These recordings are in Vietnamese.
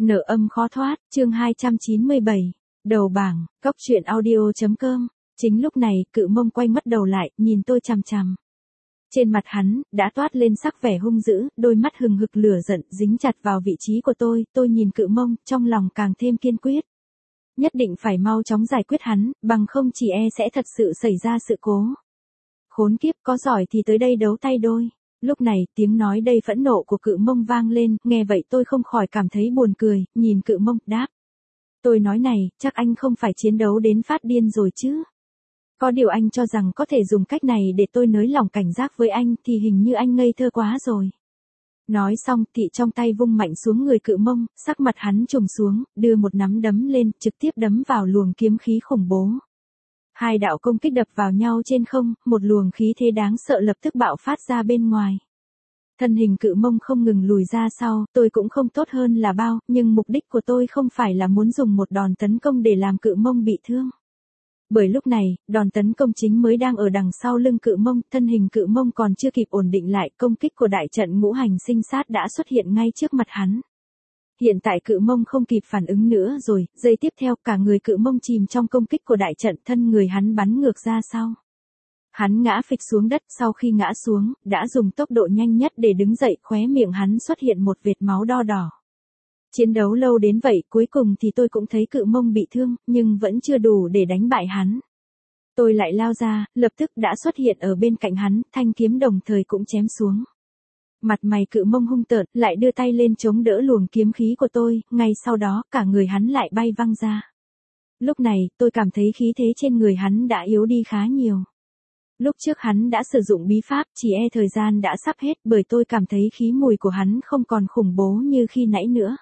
Nợ âm khó thoát, chương 297. Đầu bảng, cóc truyện audio.com. Chính lúc này, Cự Mông quay mất đầu lại, nhìn tôi chằm chằm. Trên mặt hắn, đã toát lên sắc vẻ hung dữ, đôi mắt hừng hực lửa giận, dính chặt vào vị trí của tôi nhìn Cự Mông, trong lòng càng thêm kiên quyết. Nhất định phải mau chóng giải quyết hắn, bằng không chỉ sẽ thật sự xảy ra sự cố. Khốn kiếp, có giỏi thì tới đây đấu tay đôi. Lúc này, tiếng nói đầy phẫn nộ của Cự Mông vang lên, nghe vậy tôi không khỏi cảm thấy buồn cười, nhìn Cự Mông, đáp. Tôi nói này, chắc anh không phải chiến đấu đến phát điên rồi chứ. Có điều anh cho rằng có thể dùng cách này để tôi nới lỏng cảnh giác với anh thì hình như anh ngây thơ quá rồi. Nói xong, Thị trong tay vung mạnh xuống người Cự Mông, sắc mặt hắn trùng xuống, đưa một nắm đấm lên, trực tiếp đấm vào luồng kiếm khí khủng bố. Hai đạo công kích đập vào nhau trên không, một luồng khí thế đáng sợ lập tức bạo phát ra bên ngoài. Thân hình Cự Mông không ngừng lùi ra sau, tôi cũng không tốt hơn là bao, nhưng mục đích của tôi không phải là muốn dùng một đòn tấn công để làm Cự Mông bị thương. Bởi lúc này, đòn tấn công chính mới đang ở đằng sau lưng Cự Mông, thân hình Cự Mông còn chưa kịp ổn định lại, công kích của đại trận ngũ hành sinh sát đã xuất hiện ngay trước mặt hắn. Hiện tại Cự Mông không kịp phản ứng nữa rồi, giây tiếp theo cả người Cự Mông chìm trong công kích của đại trận, thân người hắn bắn ngược ra sau. Hắn ngã phịch xuống đất, sau khi ngã xuống, đã dùng tốc độ nhanh nhất để đứng dậy, khóe miệng hắn xuất hiện một vệt máu đo đỏ. Chiến đấu lâu đến vậy, cuối cùng thì tôi cũng thấy Cự Mông bị thương, nhưng vẫn chưa đủ để đánh bại hắn. Tôi lại lao ra, lập tức đã xuất hiện ở bên cạnh hắn, thanh kiếm đồng thời cũng chém xuống. Mặt mày Cự Mông hung tợn, lại đưa tay lên chống đỡ luồng kiếm khí của tôi, ngay sau đó, cả người hắn lại bay văng ra. Lúc này, tôi cảm thấy khí thế trên người hắn đã yếu đi khá nhiều. Lúc trước hắn đã sử dụng bí pháp, chỉ thời gian đã sắp hết, bởi tôi cảm thấy khí mùi của hắn không còn khủng bố như khi nãy nữa.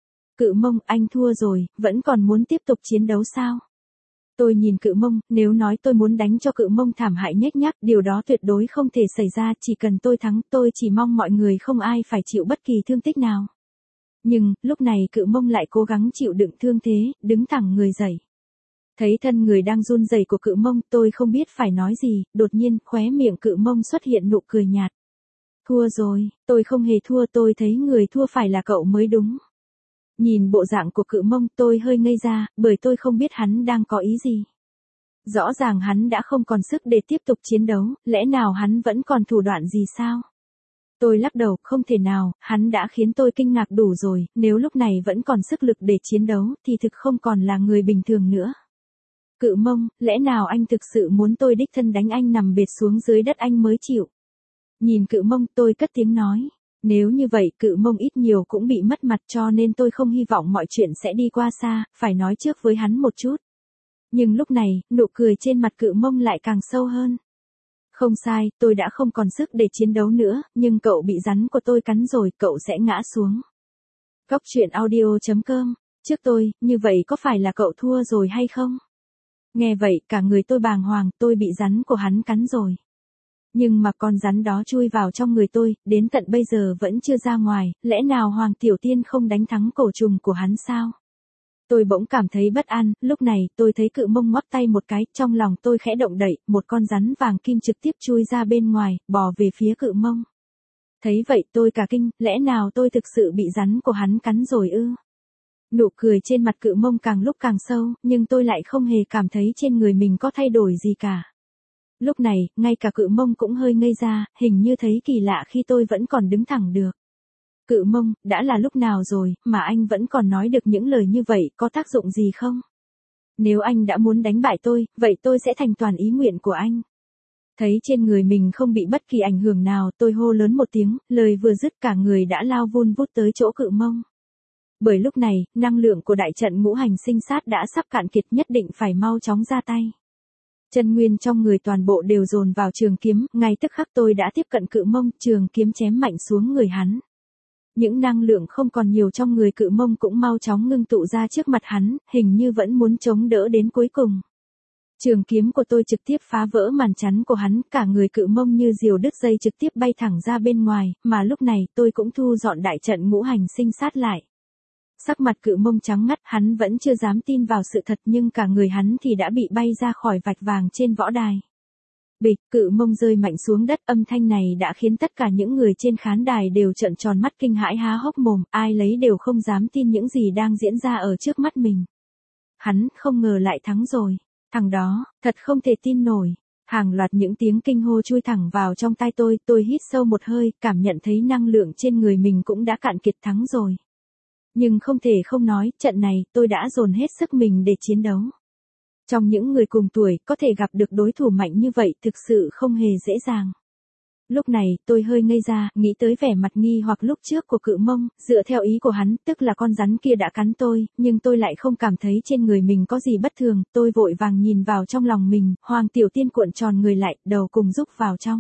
Cự Mông, anh thua rồi, vẫn còn muốn tiếp tục chiến đấu sao? Tôi nhìn Cự Mông, nếu nói tôi muốn đánh cho Cự Mông thảm hại nhếch nhác, điều đó tuyệt đối không thể xảy ra, chỉ cần tôi thắng, tôi chỉ mong mọi người không ai phải chịu bất kỳ thương tích nào. Nhưng, lúc này Cự Mông lại cố gắng chịu đựng thương thế, đứng thẳng người dậy. Thấy thân người đang run rẩy của Cự Mông, tôi không biết phải nói gì, đột nhiên, khóe miệng Cự Mông xuất hiện nụ cười nhạt. Thua rồi, tôi không hề thua, tôi thấy người thua phải là cậu mới đúng. Nhìn bộ dạng của Cự Mông, tôi hơi ngây ra, bởi tôi không biết hắn đang có ý gì. Rõ ràng hắn đã không còn sức để tiếp tục chiến đấu, lẽ nào hắn vẫn còn thủ đoạn gì sao? Tôi lắc đầu, không thể nào, hắn đã khiến tôi kinh ngạc đủ rồi, nếu lúc này vẫn còn sức lực để chiến đấu, thì thực không còn là người bình thường nữa. Cự Mông, lẽ nào anh thực sự muốn tôi đích thân đánh anh nằm bệt xuống dưới đất anh mới chịu? Nhìn Cự Mông, tôi cất tiếng nói. Nếu như vậy, Cự Mông ít nhiều cũng bị mất mặt, cho nên tôi không hy vọng mọi chuyện sẽ đi qua xa, phải nói trước với hắn một chút. Nhưng lúc này, nụ cười trên mặt Cự Mông lại càng sâu hơn. Không sai, tôi đã không còn sức để chiến đấu nữa, nhưng cậu bị rắn của tôi cắn rồi, cậu sẽ ngã xuống. Cóc truyện audio.com. Trước tôi, như vậy có phải là cậu thua rồi hay không? Nghe vậy, cả người tôi bàng hoàng, tôi bị rắn của hắn cắn rồi. Nhưng mà con rắn đó chui vào trong người tôi, đến tận bây giờ vẫn chưa ra ngoài, lẽ nào Hoàng Tiểu Tiên không đánh thắng cổ trùng của hắn sao? Tôi bỗng cảm thấy bất an, lúc này, tôi thấy Cự Mông ngoắc tay một cái, trong lòng tôi khẽ động đậy, một con rắn vàng kim trực tiếp chui ra bên ngoài, bò về phía Cự Mông. Thấy vậy tôi cả kinh, lẽ nào tôi thực sự bị rắn của hắn cắn rồi ư? Nụ cười trên mặt Cự Mông càng lúc càng sâu, nhưng tôi lại không hề cảm thấy trên người mình có thay đổi gì cả. Lúc này, ngay cả Cự Mông cũng hơi ngây ra, hình như thấy kỳ lạ khi tôi vẫn còn đứng thẳng được. Cự Mông, đã là lúc nào rồi, mà anh vẫn còn nói được những lời như vậy, có tác dụng gì không? Nếu anh đã muốn đánh bại tôi, vậy tôi sẽ thành toàn ý nguyện của anh. Thấy trên người mình không bị bất kỳ ảnh hưởng nào, tôi hô lớn một tiếng, lời vừa dứt cả người đã lao vun vút tới chỗ Cự Mông. Bởi lúc này, năng lượng của đại trận ngũ hành sinh sát đã sắp cạn kiệt, nhất định phải mau chóng ra tay. Chân nguyên trong người toàn bộ đều dồn vào trường kiếm, ngay tức khắc tôi đã tiếp cận Cự Mông, trường kiếm chém mạnh xuống người hắn. Những năng lượng không còn nhiều trong người Cự Mông cũng mau chóng ngưng tụ ra trước mặt hắn, hình như vẫn muốn chống đỡ đến cuối cùng. Trường kiếm của tôi trực tiếp phá vỡ màn chắn của hắn, cả người Cự Mông như diều đứt dây trực tiếp bay thẳng ra bên ngoài, mà lúc này tôi cũng thu dọn đại trận ngũ hành sinh sát lại. Sắc mặt Cự Mông trắng ngắt, hắn vẫn chưa dám tin vào sự thật, nhưng cả người hắn thì đã bị bay ra khỏi vạch vàng trên võ đài. Bịch, cự mông rơi mạnh xuống đất, âm thanh này đã khiến tất cả những người trên khán đài đều trợn tròn mắt kinh hãi há hốc mồm, ai lấy đều không dám tin những gì đang diễn ra ở trước mắt mình. Hắn không ngờ lại thắng rồi. Thằng đó, thật không thể tin nổi. Hàng loạt những tiếng kinh hô chui thẳng vào trong tai tôi hít sâu một hơi, cảm nhận thấy năng lượng trên người mình cũng đã cạn kiệt, thắng rồi. Nhưng không thể không nói, trận này tôi đã dồn hết sức mình để chiến đấu. Trong những người cùng tuổi, có thể gặp được đối thủ mạnh như vậy thực sự không hề dễ dàng. Lúc này, tôi hơi ngây ra, nghĩ tới vẻ mặt nghi hoặc lúc trước của cự mông, dựa theo ý của hắn, tức là con rắn kia đã cắn tôi, nhưng tôi lại không cảm thấy trên người mình có gì bất thường, tôi vội vàng nhìn vào trong lòng mình, Hoàng Tiểu Tiên cuộn tròn người lại, đầu cùng rúc vào trong.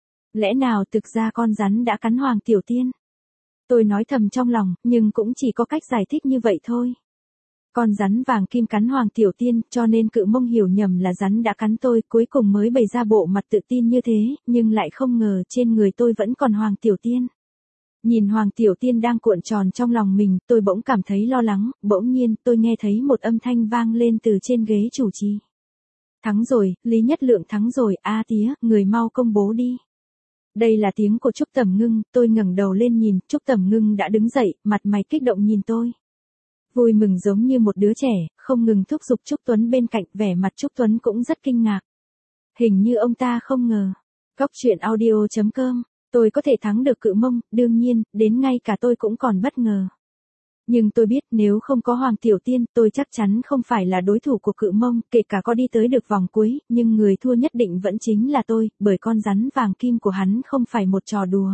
Lẽ nào thực ra con rắn đã cắn Hoàng Tiểu Tiên? Tôi nói thầm trong lòng, nhưng cũng chỉ có cách giải thích như vậy thôi. Con rắn vàng kim cắn Hoàng Tiểu Tiên, cho nên cự mông hiểu nhầm là rắn đã cắn tôi, cuối cùng mới bày ra bộ mặt tự tin như thế, nhưng lại không ngờ trên người tôi vẫn còn Hoàng Tiểu Tiên. Nhìn Hoàng Tiểu Tiên đang cuộn tròn trong lòng mình, tôi bỗng cảm thấy lo lắng, bỗng nhiên tôi nghe thấy một âm thanh vang lên từ trên ghế chủ trì. Thắng rồi, Lý Nhất Lượng thắng rồi, a tía, người mau công bố đi. Đây là tiếng của Trúc Tầm Ngưng, tôi ngẩng đầu lên nhìn, Trúc Tầm Ngưng đã đứng dậy, mặt mày kích động nhìn tôi. Vui mừng giống như một đứa trẻ, không ngừng thúc giục Trúc Tuấn bên cạnh, vẻ mặt Trúc Tuấn cũng rất kinh ngạc. Hình như ông ta không ngờ. Góc truyện audio.com, tôi có thể thắng được cự mông, đương nhiên, đến ngay cả tôi cũng còn bất ngờ. Nhưng tôi biết nếu không có Hoàng Tiểu Tiên, tôi chắc chắn không phải là đối thủ của cự mông, kể cả có đi tới được vòng cuối, nhưng người thua nhất định vẫn chính là tôi, bởi con rắn vàng kim của hắn không phải một trò đùa.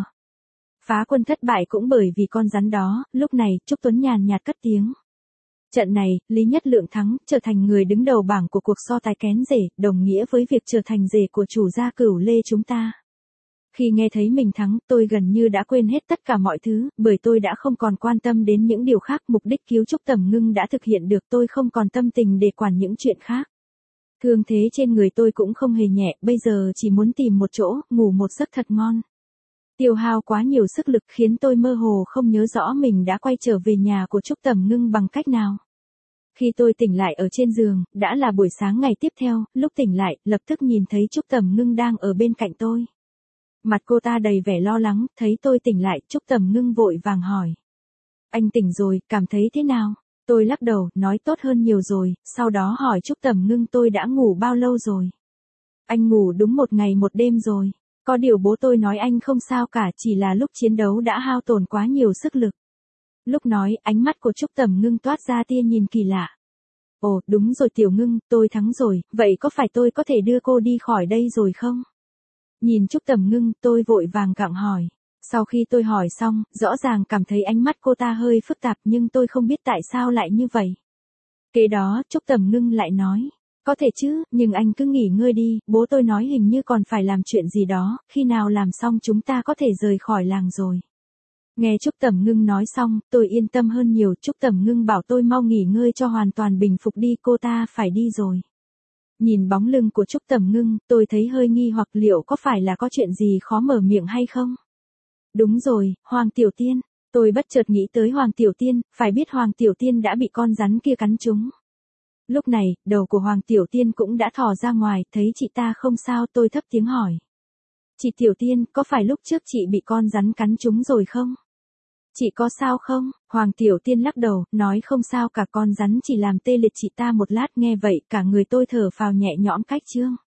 Phá quân thất bại cũng bởi vì con rắn đó, lúc này, Trúc Tuấn nhàn nhạt cất tiếng. Trận này, Lý Nhất Lượng thắng, trở thành người đứng đầu bảng của cuộc so tài kén rể, đồng nghĩa với việc trở thành rể của chủ gia Cửu Lê chúng ta. Khi nghe thấy mình thắng, tôi gần như đã quên hết tất cả mọi thứ, bởi tôi đã không còn quan tâm đến những điều khác, mục đích cứu Trúc Tầm Ngưng đã thực hiện được, tôi không còn tâm tình để quản những chuyện khác. Thương thế trên người tôi cũng không hề nhẹ, bây giờ chỉ muốn tìm một chỗ, ngủ một giấc thật ngon. Tiêu hao quá nhiều sức lực khiến tôi mơ hồ không nhớ rõ mình đã quay trở về nhà của Trúc Tầm Ngưng bằng cách nào. Khi tôi tỉnh lại ở trên giường, đã là buổi sáng ngày tiếp theo, lúc tỉnh lại, lập tức nhìn thấy Trúc Tầm Ngưng đang ở bên cạnh tôi. Mặt cô ta đầy vẻ lo lắng, thấy tôi tỉnh lại, Trúc Tầm Ngưng vội vàng hỏi. Anh tỉnh rồi, cảm thấy thế nào? Tôi lắc đầu, nói tốt hơn nhiều rồi, sau đó hỏi Trúc Tầm Ngưng tôi đã ngủ bao lâu rồi? Anh ngủ đúng 1 ngày 1 đêm rồi. Có điều bố tôi nói anh không sao cả, chỉ là lúc chiến đấu đã hao tổn quá nhiều sức lực. Lúc nói, ánh mắt của Trúc Tầm Ngưng toát ra tia nhìn kỳ lạ. Ồ, đúng rồi Tiểu Ngưng, tôi thắng rồi, vậy có phải tôi có thể đưa cô đi khỏi đây rồi không? Nhìn Trúc Tầm Ngưng, tôi vội vàng gặng hỏi. Sau khi tôi hỏi xong, rõ ràng cảm thấy ánh mắt cô ta hơi phức tạp nhưng tôi không biết tại sao lại như vậy. Kế đó, Trúc Tầm Ngưng lại nói. Có thể chứ, nhưng anh cứ nghỉ ngơi đi, bố tôi nói hình như còn phải làm chuyện gì đó, khi nào làm xong chúng ta có thể rời khỏi làng rồi. Nghe Trúc Tầm Ngưng nói xong, tôi yên tâm hơn nhiều, Trúc Tầm Ngưng bảo tôi mau nghỉ ngơi cho hoàn toàn bình phục đi, cô ta phải đi rồi. Nhìn bóng lưng của Trúc Tầm Ngưng, tôi thấy hơi nghi hoặc liệu có phải là có chuyện gì khó mở miệng hay không? Đúng rồi, Hoàng Tiểu Tiên, tôi bất chợt nghĩ tới Hoàng Tiểu Tiên, phải biết Hoàng Tiểu Tiên đã bị con rắn kia cắn trúng. Lúc này, đầu của Hoàng Tiểu Tiên cũng đã thò ra ngoài, thấy chị ta không sao tôi thấp tiếng hỏi. Chị Tiểu Tiên, có phải lúc trước chị bị con rắn cắn trúng rồi không? Chị có sao không? Hoàng Tiểu Tiên lắc đầu, nói không sao cả, con rắn chỉ làm tê liệt chị ta một lát, nghe vậy cả người tôi thở phào nhẹ nhõm cách chương.